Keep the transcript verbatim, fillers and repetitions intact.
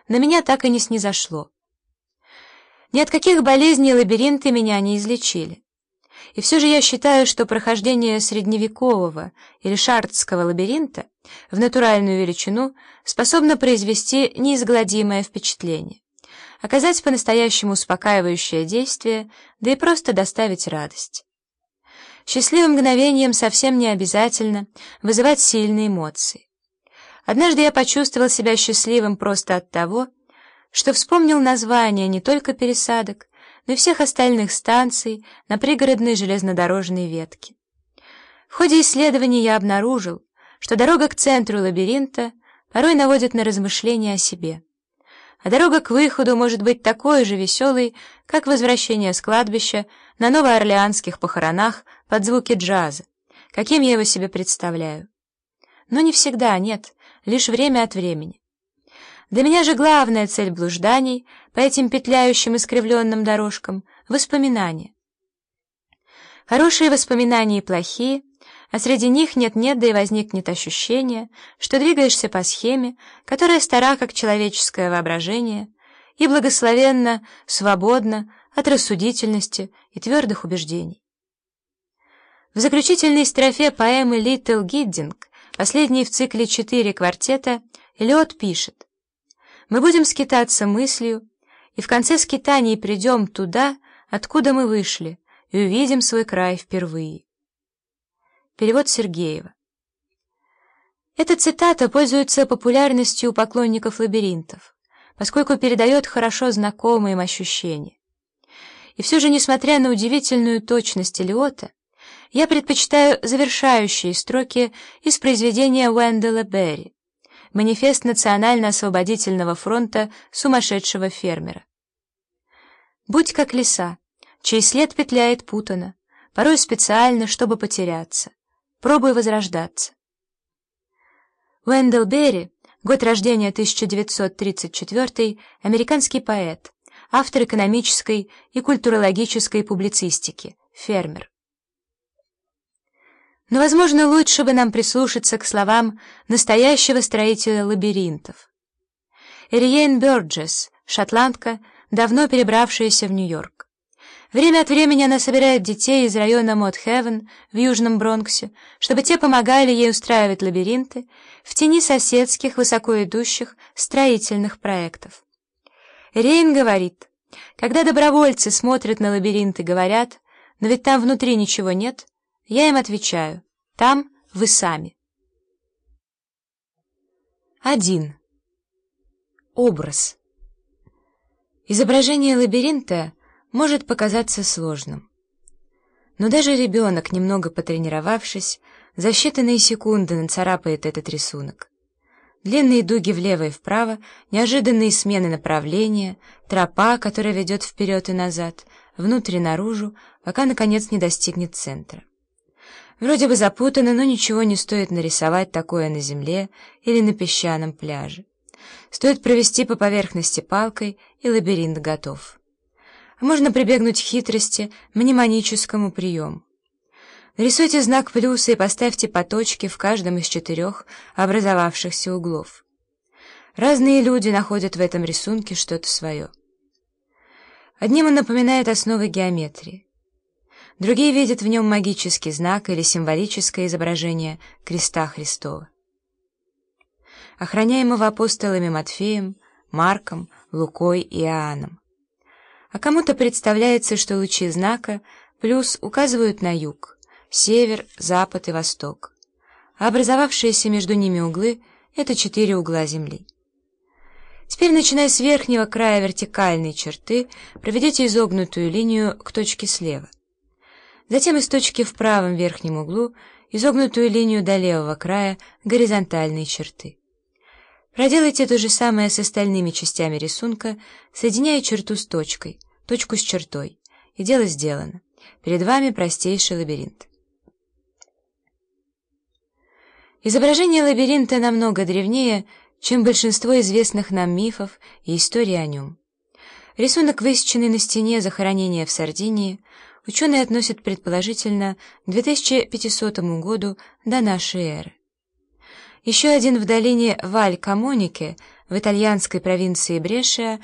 на меня так и не снизошло. Ни от каких болезней лабиринты меня не излечили. И все же я считаю, что прохождение средневекового или шартского лабиринта в натуральную величину способно произвести неизгладимое впечатление, оказать по-настоящему успокаивающее действие, да и просто доставить радость. Счастливым мгновением совсем не обязательно вызывать сильные эмоции. Однажды я почувствовал себя счастливым просто от того, что вспомнил названия не только пересадок, но и всех остальных станций на пригородной железнодорожной ветке. В ходе исследований я обнаружил, что дорога к центру лабиринта порой наводит на размышления о себе, а дорога к выходу может быть такой же веселой, как возвращение с кладбища на новоорлеанских похоронах под звуки джаза, каким я его себе представляю. Но не всегда, нет, лишь время от времени. Для меня же главная цель блужданий по этим петляющим искривленным дорожкам — воспоминания. Хорошие воспоминания и плохие, а среди них нет-нет, да и возникнет ощущение, что двигаешься по схеме, которая стара, как человеческое воображение, и благословенна, свободна от рассудительности и твердых убеждений. В заключительной строфе поэмы «Литл Гиддинг», последней в цикле четыре квартета, Элиот пишет: «Мы будем скитаться мыслью, и в конце скитаний придем туда, откуда мы вышли, и увидим свой край впервые». Перевод Сергеева. Эта цитата пользуется популярностью у поклонников лабиринтов, поскольку передает хорошо знакомые им ощущения. И все же, несмотря на удивительную точность Элиота, я предпочитаю завершающие строки из произведения Уэндела Берри «Манифест Национально-освободительного фронта сумасшедшего фермера». «Будь как лиса, чей след петляет путано, порой специально, чтобы потеряться. Пробуй возрождаться». Уэндел Берри, год рождения тысяча девятьсот тридцать четвёртый, американский поэт, автор экономической и культурологической публицистики, фермер. Но, возможно, лучше бы нам прислушаться к словам настоящего строителя лабиринтов. Эриейн Бёрджес, шотландка, давно перебравшаяся в Нью-Йорк. Время от времени она собирает детей из района Мод-Хевен в Южном Бронксе, чтобы те помогали ей устраивать лабиринты в тени соседских высоко идущих строительных проектов. Эриейн говорит: «Когда добровольцы смотрят на лабиринт и говорят: но ведь там внутри ничего нет», я им отвечаю: там вы сами. один. Образ. Изображение лабиринта может показаться сложным. Но даже ребенок, немного потренировавшись, за считанные секунды нацарапает этот рисунок. Длинные дуги влево и вправо, неожиданные смены направления, тропа, которая ведет вперед и назад, внутрь и наружу, пока, наконец, не достигнет центра. Вроде бы запутано, но ничего не стоит нарисовать такое на земле или на песчаном пляже. Стоит провести по поверхности палкой, и лабиринт готов. А можно прибегнуть к хитрости, мнемоническому приему. Нарисуйте знак плюса и поставьте по точке в каждом из четырех образовавшихся углов. Разные люди находят в этом рисунке что-то свое. Одним он напоминает основы геометрии. Другие видят в нем магический знак или символическое изображение креста Христова, охраняемого апостолами Матфеем, Марком, Лукой и Иоанном. А кому-то представляется, что лучи знака плюс указывают на юг, север, запад и восток, а образовавшиеся между ними углы — это четыре угла Земли. Теперь, начиная с верхнего края вертикальной черты, проведите изогнутую линию к точке слева. Затем из точки в правом верхнем углу изогнутую линию до левого края горизонтальной черты. Проделайте то же самое с остальными частями рисунка, соединяя черту с точкой, точку с чертой, и дело сделано. Перед вами простейший лабиринт. Изображение лабиринта намного древнее, чем большинство известных нам мифов и историй о нем. Рисунок, высеченный на стене захоронения в Сардинии, ученые относят предположительно к две тысячи пятисотому году до нашей эры. Еще один в долине Валь-Камонике, в итальянской провинции Брешия